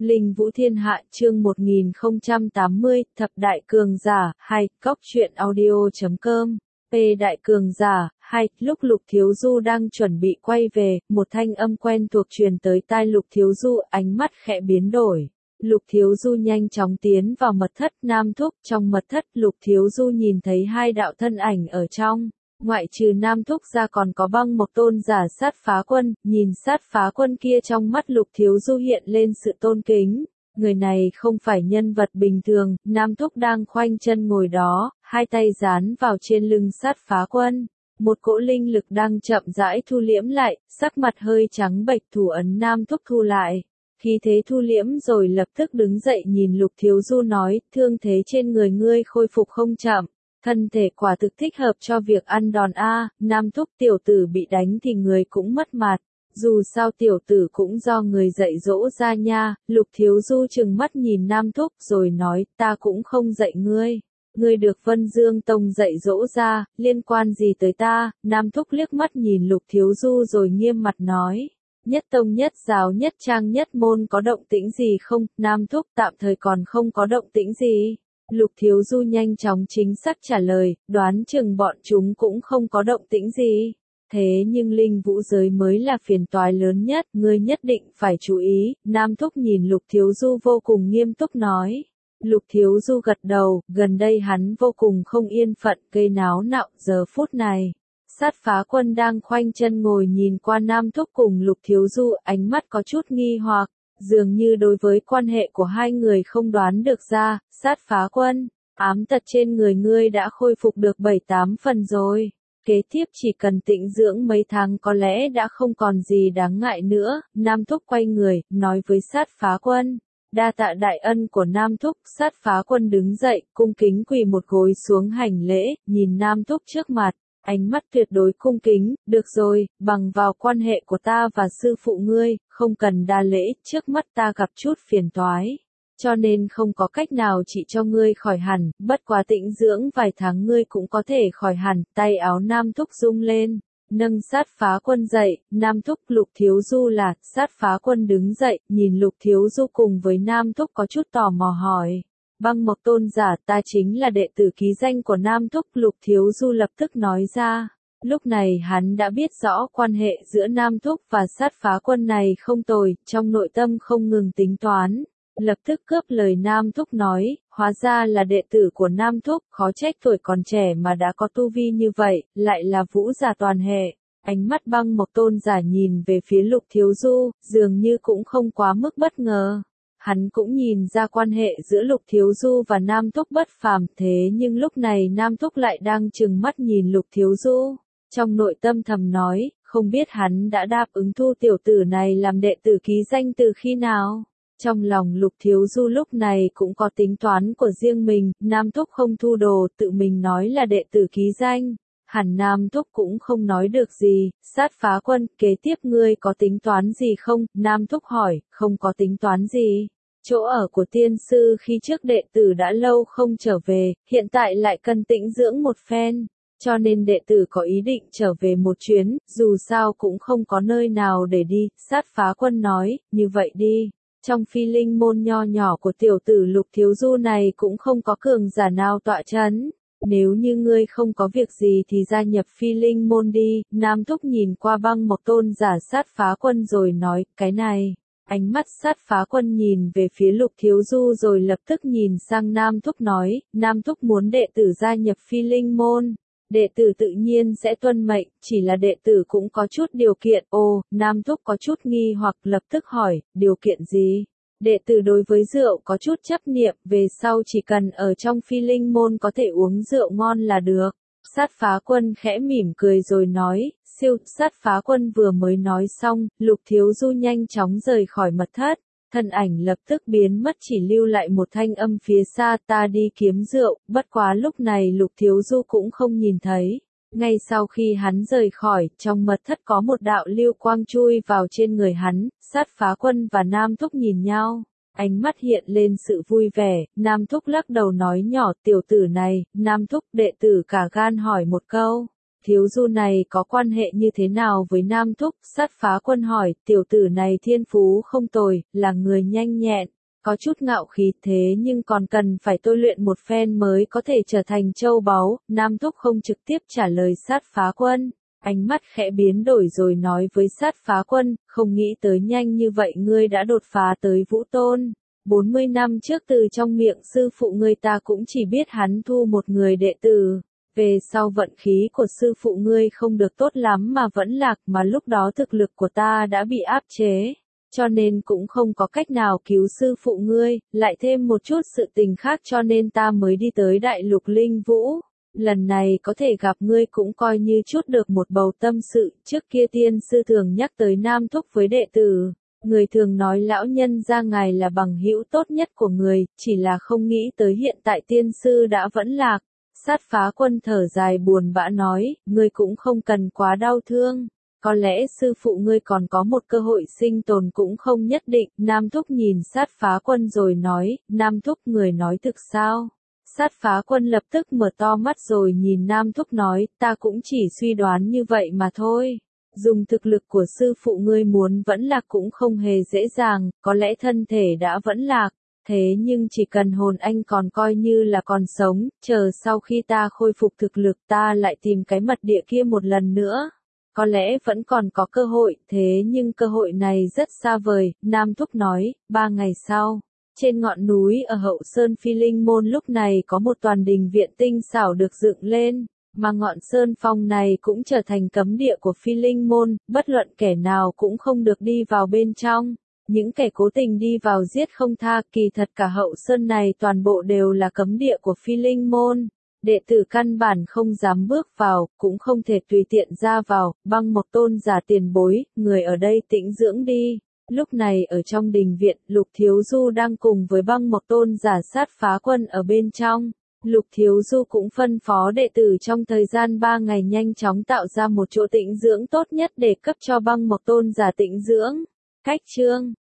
Linh Vũ Thiên Hạ chương 1080, Thập Đại Cường Giả, 2, Cóc truyện audio.com. Đại Cường Giả, 2, lúc Lục Thiếu Du đang chuẩn bị quay về, một thanh âm quen thuộc truyền tới tai Lục Thiếu Du, ánh mắt khẽ biến đổi. Lục Thiếu Du nhanh chóng tiến vào mật thất Nam Thúc, trong mật thất Lục Thiếu Du nhìn thấy hai đạo thân ảnh ở trong. Ngoại trừ Nam Thúc ra còn có Băng Mộc Tôn giả Sát Phá Quân, nhìn Sát Phá Quân kia trong mắt Lục Thiếu Du hiện lên sự tôn kính. Người này không phải nhân vật bình thường, Nam Thúc đang khoanh chân ngồi đó, hai tay dán vào trên lưng Sát Phá Quân. Một cỗ linh lực đang chậm rãi thu liễm lại, sắc mặt hơi trắng bệch, thủ ấn Nam Thúc thu lại. Khi thế thu liễm rồi lập tức đứng dậy nhìn Lục Thiếu Du nói, thương thế trên người ngươi khôi phục không chậm. Thân thể quả thực thích hợp cho việc ăn đòn a. Nam Thúc, tiểu tử bị đánh thì người cũng mất mặt. Dù sao tiểu tử cũng do người dạy dỗ ra nha. Lục Thiếu Du trừng mắt nhìn Nam Thúc rồi nói, ta cũng không dạy ngươi. Ngươi được Vân Dương Tông dạy dỗ ra, liên quan gì tới ta? Nam Thúc liếc mắt nhìn Lục Thiếu Du rồi nghiêm mặt nói. Nhất tông nhất giáo nhất trang nhất môn có động tĩnh gì không? Nam Thúc tạm thời còn không có động tĩnh gì. Lục Thiếu Du nhanh chóng chính xác trả lời, đoán chừng bọn chúng cũng không có động tĩnh gì. Thế nhưng linh vũ giới mới là phiền toái lớn nhất, ngươi nhất định phải chú ý. Nam Thúc nhìn Lục Thiếu Du vô cùng nghiêm túc nói. Lục Thiếu Du gật đầu, gần đây hắn vô cùng không yên phận, gây náo nạo. Giờ phút này, Sát Phá Quân đang khoanh chân ngồi nhìn qua Nam Thúc cùng Lục Thiếu Du, ánh mắt có chút nghi hoặc. Dường như đối với quan hệ của hai người không đoán được ra. Sát Phá Quân, ám tật trên người ngươi đã khôi phục được 7-8 phần rồi. Kế tiếp chỉ cần tĩnh dưỡng mấy tháng có lẽ đã không còn gì đáng ngại nữa. Nam Thúc quay người, nói với Sát Phá Quân. Đa tạ đại ân của Nam Thúc. Sát Phá Quân đứng dậy, cung kính quỳ một gối xuống hành lễ, nhìn Nam Thúc trước mặt. Ánh mắt tuyệt đối cung kính, được rồi, bằng vào quan hệ của ta và sư phụ ngươi, không cần đa lễ, trước mắt ta gặp chút phiền toái. Cho nên không có cách nào trị cho ngươi khỏi hẳn, bất quá tĩnh dưỡng vài tháng ngươi cũng có thể khỏi hẳn. Tay áo Nam Thúc rung lên, nâng Sát Phá Quân dậy. Nam Thúc, Lục Thiếu Du là. Sát Phá Quân đứng dậy, nhìn Lục Thiếu Du cùng với Nam Thúc có chút tò mò hỏi. Băng Mộc Tôn giả, ta chính là đệ tử ký danh của Nam Thúc. Lục Thiếu Du lập tức nói ra. Lúc này hắn đã biết rõ quan hệ giữa Nam Thúc và Sát Phá Quân này không tồi, trong nội tâm không ngừng tính toán. Lập tức cướp lời Nam Thúc nói, hóa ra là đệ tử của Nam Thúc, khó trách tuổi còn trẻ mà đã có tu vi như vậy, lại là vũ giả toàn hệ. Ánh mắt Băng Mộc Tôn giả nhìn về phía Lục Thiếu Du, dường như cũng không quá mức bất ngờ. Hắn cũng nhìn ra quan hệ giữa Lục Thiếu Du và Nam Thúc bất phàm, thế nhưng lúc này Nam Thúc lại đang trừng mắt nhìn Lục Thiếu Du. Trong nội tâm thầm nói, không biết hắn đã đáp ứng thu tiểu tử này làm đệ tử ký danh từ khi nào. Trong lòng Lục Thiếu Du lúc này cũng có tính toán của riêng mình, Nam Thúc không thu đồ, tự mình nói là đệ tử ký danh. Hẳn Nam Thúc cũng không nói được gì. Sát Phá Quân, kế tiếp ngươi có tính toán gì không? Nam Thúc hỏi, không có tính toán gì. Chỗ ở của tiên sư khi trước đệ tử đã lâu không trở về, hiện tại lại cần tĩnh dưỡng một phen. Cho nên đệ tử có ý định trở về một chuyến, dù sao cũng không có nơi nào để đi. Sát Phá Quân nói, như vậy đi. Trong phi linh môn nho nhỏ của tiểu tử Lục Thiếu Du này cũng không có cường giả nào tọa chấn. Nếu như ngươi không có việc gì thì gia nhập phi linh môn đi. Nam Thúc nhìn qua Băng Mộc Tôn giả Sát Phá Quân rồi nói, cái này. Ánh mắt Sát Phá Quân nhìn về phía Lục Thiếu Du rồi lập tức nhìn sang Nam Thúc nói, Nam Thúc muốn đệ tử gia nhập phi linh môn. Đệ tử tự nhiên sẽ tuân mệnh, chỉ là đệ tử cũng có chút điều kiện. Ồ, Nam Thúc có chút nghi hoặc lập tức hỏi, điều kiện gì? Đệ tử đối với rượu có chút chấp niệm, về sau chỉ cần ở trong phi linh môn có thể uống rượu ngon là được. Sát Phá Quân khẽ mỉm cười rồi nói, siêu. Sát Phá Quân vừa mới nói xong, Lục Thiếu Du nhanh chóng rời khỏi mật thất. Thân ảnh lập tức biến mất, chỉ lưu lại một thanh âm phía xa, ta đi kiếm rượu. Bất quá lúc này Lục Thiếu Du cũng không nhìn thấy. Ngay sau khi hắn rời khỏi, trong mật thất có một đạo lưu quang chui vào trên người hắn. Sát Phá Quân và Nam Thúc nhìn nhau, ánh mắt hiện lên sự vui vẻ. Nam Thúc lắc đầu nói nhỏ, tiểu tử này. Nam Thúc, đệ tử cả gan hỏi một câu. thiếu du này có quan hệ như thế nào với Nam Thúc? Sát Phá Quân hỏi, tiểu tử này thiên phú không tồi, là người nhanh nhẹn, có chút ngạo khí thế nhưng còn cần phải tôi luyện một phen mới có thể trở thành châu báu. Nam Thúc không trực tiếp trả lời Sát Phá Quân. Ánh mắt khẽ biến đổi rồi nói với Sát Phá Quân, không nghĩ tới nhanh như vậy ngươi đã đột phá tới Vũ Tôn. 40 năm trước từ trong miệng sư phụ ngươi ta cũng chỉ biết hắn thu một người đệ tử. Về sau vận khí của sư phụ ngươi không được tốt lắm mà vẫn lạc, mà lúc đó thực lực của ta đã bị áp chế. Cho nên cũng không có cách nào cứu sư phụ ngươi, lại thêm một chút sự tình khác cho nên ta mới đi tới Đại Lục Linh Vũ. Lần này có thể gặp ngươi cũng coi như chút được một bầu tâm sự. Trước kia tiên sư thường nhắc tới Nam Thúc với đệ tử. Người thường nói lão nhân gia ngài là bằng hữu tốt nhất của người, chỉ là không nghĩ tới hiện tại tiên sư đã vẫn lạc. Sát Phá Quân thở dài buồn bã nói, ngươi cũng không cần quá đau thương. Có lẽ sư phụ ngươi còn có một cơ hội sinh tồn cũng không nhất định. Nam Thúc nhìn Sát Phá Quân rồi nói, Nam Thúc người nói thực sao? Sát Phá Quân lập tức mở to mắt rồi nhìn Nam Thúc nói, ta cũng chỉ suy đoán như vậy mà thôi. Dùng thực lực của sư phụ ngươi muốn vẫn lạc cũng không hề dễ dàng, có lẽ thân thể đã vẫn lạc. Thế nhưng chỉ cần hồn anh còn coi như là còn sống, chờ sau khi ta khôi phục thực lực ta lại tìm cái mật địa kia một lần nữa. Có lẽ vẫn còn có cơ hội, thế nhưng cơ hội này rất xa vời. Nam Thúc nói, 3 ngày sau. Trên ngọn núi ở hậu sơn Phi Linh Môn lúc này có một toàn đình viện tinh xảo được dựng lên, mà ngọn sơn phong này cũng trở thành cấm địa của Phi Linh Môn, bất luận kẻ nào cũng không được đi vào bên trong. Những kẻ cố tình đi vào giết không tha, kỳ thật cả hậu sơn này toàn bộ đều là cấm địa của Phi Linh Môn. Đệ tử căn bản không dám bước vào, cũng không thể tùy tiện ra vào. Băng Mộc Tôn giả tiền bối, người ở đây tĩnh dưỡng đi. Lúc này ở trong đình viện, Lục Thiếu Du đang cùng với Băng Mộc Tôn giả Sát Phá Quân ở bên trong. Lục Thiếu Du cũng phân phó đệ tử trong thời gian 3 ngày nhanh chóng tạo ra một chỗ tĩnh dưỡng tốt nhất để cấp cho Băng Mộc Tôn giả tĩnh dưỡng. Cách chương